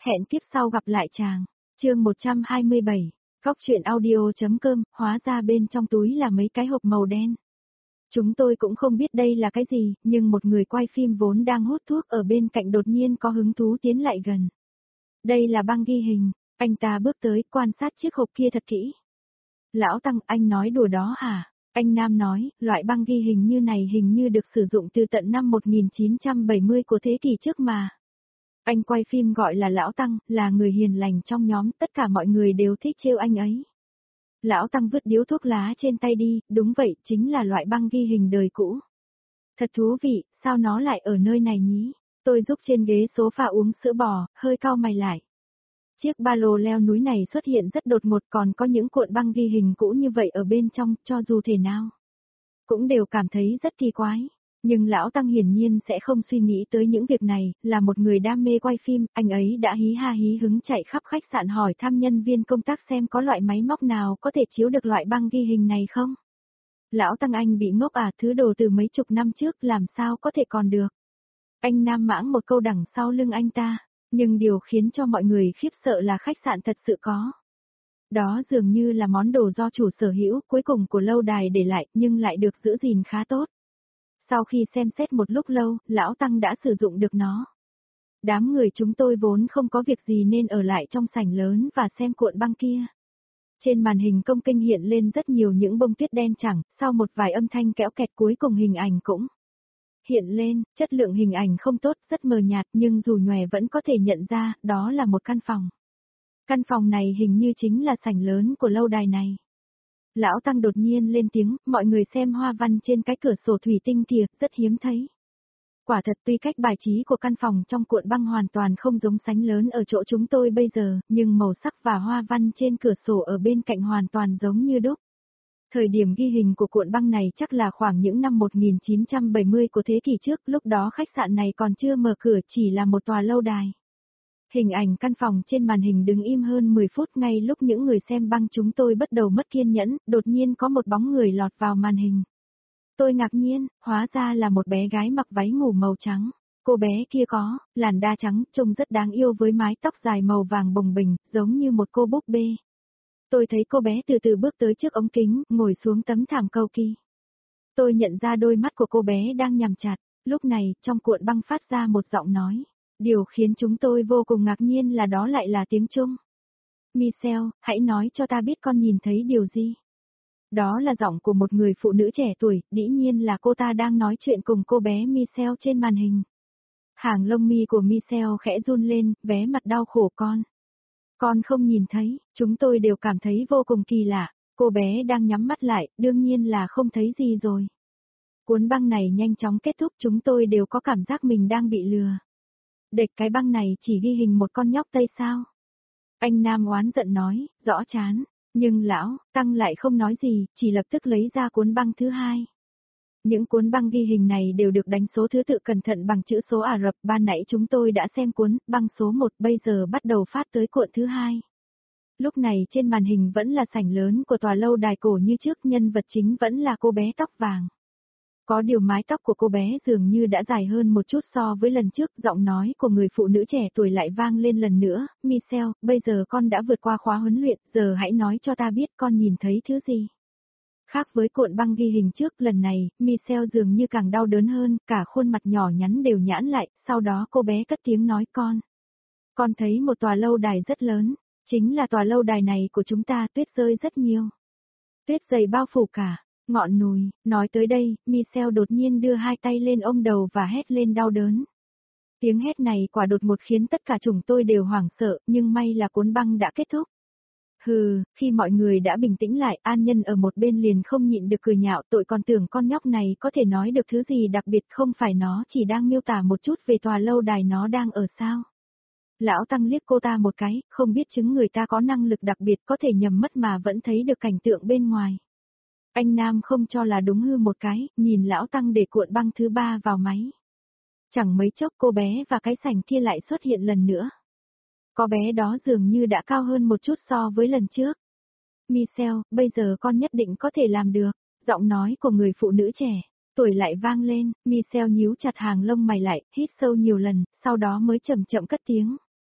Hẹn kiếp sau gặp lại chàng. Chương 127. Góc truyện audio.com, hóa ra bên trong túi là mấy cái hộp màu đen. Chúng tôi cũng không biết đây là cái gì, nhưng một người quay phim vốn đang hút thuốc ở bên cạnh đột nhiên có hứng thú tiến lại gần. Đây là băng ghi hình, anh ta bước tới quan sát chiếc hộp kia thật kỹ. Lão Tăng, anh nói đùa đó hả? Anh Nam nói, loại băng ghi hình như này hình như được sử dụng từ tận năm 1970 của thế kỷ trước mà. Anh quay phim gọi là Lão Tăng, là người hiền lành trong nhóm, tất cả mọi người đều thích trêu anh ấy. Lão Tăng vứt điếu thuốc lá trên tay đi, đúng vậy, chính là loại băng ghi hình đời cũ. Thật thú vị, sao nó lại ở nơi này nhỉ? Tôi giúp trên ghế sofa uống sữa bò, hơi cau mày lại. Chiếc ba lô leo núi này xuất hiện rất đột ngột, còn có những cuộn băng ghi hình cũ như vậy ở bên trong, cho dù thể nào cũng đều cảm thấy rất kỳ quái. Nhưng Lão Tăng hiển nhiên sẽ không suy nghĩ tới những việc này, là một người đam mê quay phim, anh ấy đã hí ha hí hứng chạy khắp khách sạn hỏi thăm nhân viên công tác xem có loại máy móc nào có thể chiếu được loại băng ghi hình này không. Lão Tăng anh bị ngốc à, thứ đồ từ mấy chục năm trước làm sao có thể còn được. Anh Nam mãng một câu đằng sau lưng anh ta, nhưng điều khiến cho mọi người khiếp sợ là khách sạn thật sự có. Đó dường như là món đồ do chủ sở hữu cuối cùng của lâu đài để lại nhưng lại được giữ gìn khá tốt. Sau khi xem xét một lúc lâu, Lão Tăng đã sử dụng được nó. Đám người chúng tôi vốn không có việc gì nên ở lại trong sảnh lớn và xem cuộn băng kia. Trên màn hình công kênh hiện lên rất nhiều những bông tuyết đen chẳng, sau một vài âm thanh kéo kẹt cuối cùng hình ảnh cũng hiện lên, chất lượng hình ảnh không tốt, rất mờ nhạt nhưng dù nhòe vẫn có thể nhận ra, đó là một căn phòng. Căn phòng này hình như chính là sảnh lớn của lâu đài này. Lão Tăng đột nhiên lên tiếng, mọi người xem hoa văn trên cái cửa sổ thủy tinh kìa, rất hiếm thấy. Quả thật tuy cách bài trí của căn phòng trong cuộn băng hoàn toàn không giống sánh lớn ở chỗ chúng tôi bây giờ, nhưng màu sắc và hoa văn trên cửa sổ ở bên cạnh hoàn toàn giống như đúc. Thời điểm ghi hình của cuộn băng này chắc là khoảng những năm 1970 của thế kỷ trước, lúc đó khách sạn này còn chưa mở cửa, chỉ là một tòa lâu đài. Hình ảnh căn phòng trên màn hình đứng im hơn 10 phút, ngay lúc những người xem băng chúng tôi bắt đầu mất kiên nhẫn, đột nhiên có một bóng người lọt vào màn hình. Tôi ngạc nhiên, hóa ra là một bé gái mặc váy ngủ màu trắng. Cô bé kia có làn da trắng, trông rất đáng yêu với mái tóc dài màu vàng bồng bềnh, giống như một cô búp bê. Tôi thấy cô bé từ từ bước tới trước ống kính, ngồi xuống tấm thảm cầu kỳ. Tôi nhận ra đôi mắt của cô bé đang nhắm chặt, lúc này, trong cuộn băng phát ra một giọng nói. Điều khiến chúng tôi vô cùng ngạc nhiên là đó lại là tiếng Trung. Michelle, hãy nói cho ta biết con nhìn thấy điều gì. Đó là giọng của một người phụ nữ trẻ tuổi, dĩ nhiên là cô ta đang nói chuyện cùng cô bé Michelle trên màn hình. Hàng lông mi của Michelle khẽ run lên, bé mặt đau khổ con. Con không nhìn thấy, chúng tôi đều cảm thấy vô cùng kỳ lạ, cô bé đang nhắm mắt lại, đương nhiên là không thấy gì rồi. Cuốn băng này nhanh chóng kết thúc, chúng tôi đều có cảm giác mình đang bị lừa. Đệch, cái băng này chỉ ghi hình một con nhóc Tây sao? Anh Nam oán giận nói, rõ chán. Nhưng Lão Tăng lại không nói gì, chỉ lập tức lấy ra cuốn băng thứ hai. Những cuốn băng ghi hình này đều được đánh số thứ tự cẩn thận bằng chữ số Ả Rập, ban nãy chúng tôi đã xem cuốn băng số 1, bây giờ bắt đầu phát tới cuộn thứ hai. Lúc này trên màn hình vẫn là sảnh lớn của tòa lâu đài cổ như trước, nhân vật chính vẫn là cô bé tóc vàng. Có điều mái tóc của cô bé dường như đã dài hơn một chút so với lần trước, giọng nói của người phụ nữ trẻ tuổi lại vang lên lần nữa, Michelle, bây giờ con đã vượt qua khóa huấn luyện, giờ hãy nói cho ta biết con nhìn thấy thứ gì. Khác với cuộn băng ghi hình trước, lần này, Michelle dường như càng đau đớn hơn, cả khuôn mặt nhỏ nhắn đều nhãn lại, sau đó cô bé cất tiếng nói con thấy một tòa lâu đài rất lớn, chính là tòa lâu đài này của chúng ta, tuyết rơi rất nhiều. Tuyết dày bao phủ cả ngọn núi. Nói tới đây, Michelle đột nhiên đưa hai tay lên ôm đầu và hét lên đau đớn. Tiếng hét này quả đột ngột khiến tất cả chúng tôi đều hoảng sợ, nhưng may là cuốn băng đã kết thúc. Hừ, khi mọi người đã bình tĩnh lại, An Nhân ở một bên liền không nhịn được cười nhạo, tội còn tưởng con nhóc này có thể nói được thứ gì đặc biệt, không phải nó chỉ đang miêu tả một chút về tòa lâu đài nó đang ở sao. Lão Tăng liếc cô ta một cái, không biết chứng người ta có năng lực đặc biệt có thể nhầm mất mà vẫn thấy được cảnh tượng bên ngoài. Anh Nam không cho là đúng hư một cái, nhìn Lão Tăng để cuộn băng thứ ba vào máy. Chẳng mấy chốc cô bé và cái sảnh kia lại xuất hiện lần nữa. Có bé đó dường như đã cao hơn một chút so với lần trước. Michelle, bây giờ con nhất định có thể làm được. Giọng nói của người phụ nữ trẻ, tuổi lại vang lên, Michelle nhíu chặt hàng lông mày lại, hít sâu nhiều lần, sau đó mới chậm chậm cất tiếng.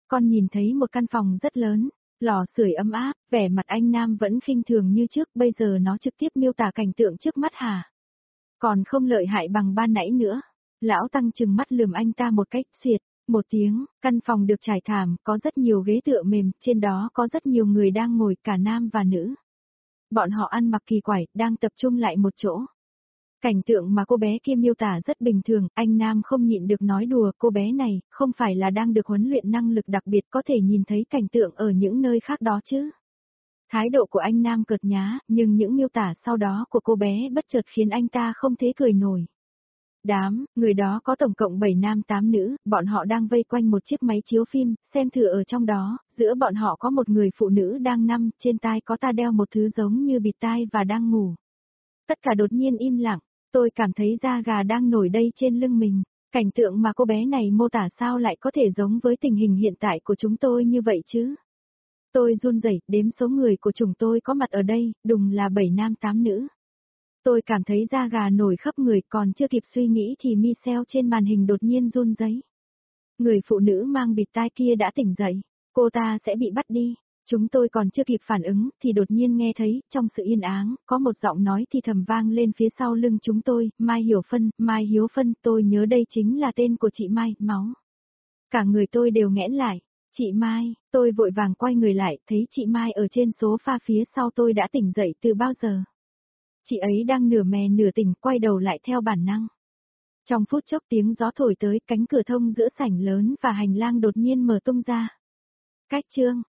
Con nhìn thấy một căn phòng rất lớn, lò sưởi ấm áp, vẻ mặt anh Nam vẫn khinh thường như trước, bây giờ nó trực tiếp miêu tả cảnh tượng trước mắt hả? Còn không lợi hại bằng ban nãy nữa. Lão Tăng trừng mắt lườm anh ta một cách xuyệt, một tiếng, căn phòng được trải thảm, có rất nhiều ghế tựa mềm, trên đó có rất nhiều người đang ngồi, cả nam và nữ. Bọn họ ăn mặc kỳ quái, đang tập trung lại một chỗ. Cảnh tượng mà cô bé kia miêu tả rất bình thường, anh Nam không nhịn được nói đùa, cô bé này, không phải là đang được huấn luyện năng lực đặc biệt có thể nhìn thấy cảnh tượng ở những nơi khác đó chứ. Thái độ của anh Nam cợt nhá, nhưng những miêu tả sau đó của cô bé bất chợt khiến anh ta không thể cười nổi. Người đó có tổng cộng 7 nam 8 nữ, bọn họ đang vây quanh một chiếc máy chiếu phim, xem thử ở trong đó, giữa bọn họ có một người phụ nữ đang nằm, trên tai có ta đeo một thứ giống như bịt tai và đang ngủ. Tất cả đột nhiên im lặng, tôi cảm thấy da gà đang nổi đây trên lưng mình. Cảnh tượng mà cô bé này mô tả sao lại có thể giống với tình hình hiện tại của chúng tôi như vậy chứ? Tôi run rẩy, đếm số người của chúng tôi có mặt ở đây, đùng là 7 nam 8 nữ. Tôi cảm thấy da gà nổi khắp người, còn chưa kịp suy nghĩ thì Michelle trên màn hình đột nhiên run rẩy. Người phụ nữ mang bịt tai kia đã tỉnh dậy, cô ta sẽ bị bắt đi. Chúng tôi còn chưa kịp phản ứng thì đột nhiên nghe thấy, trong sự yên áng, có một giọng nói thì thầm vang lên phía sau lưng chúng tôi, Mai Hiếu Phân, tôi nhớ đây chính là tên của chị Mai, máu. Cả người tôi đều nghẽn lại, chị Mai, tôi vội vàng quay người lại, thấy chị Mai ở trên sofa phía sau tôi đã tỉnh dậy từ bao giờ. Chị ấy đang nửa mè nửa tỉnh, quay đầu lại theo bản năng. Trong phút chốc tiếng gió thổi tới, cánh cửa thông giữa sảnh lớn và hành lang đột nhiên mở tung ra. Cách chương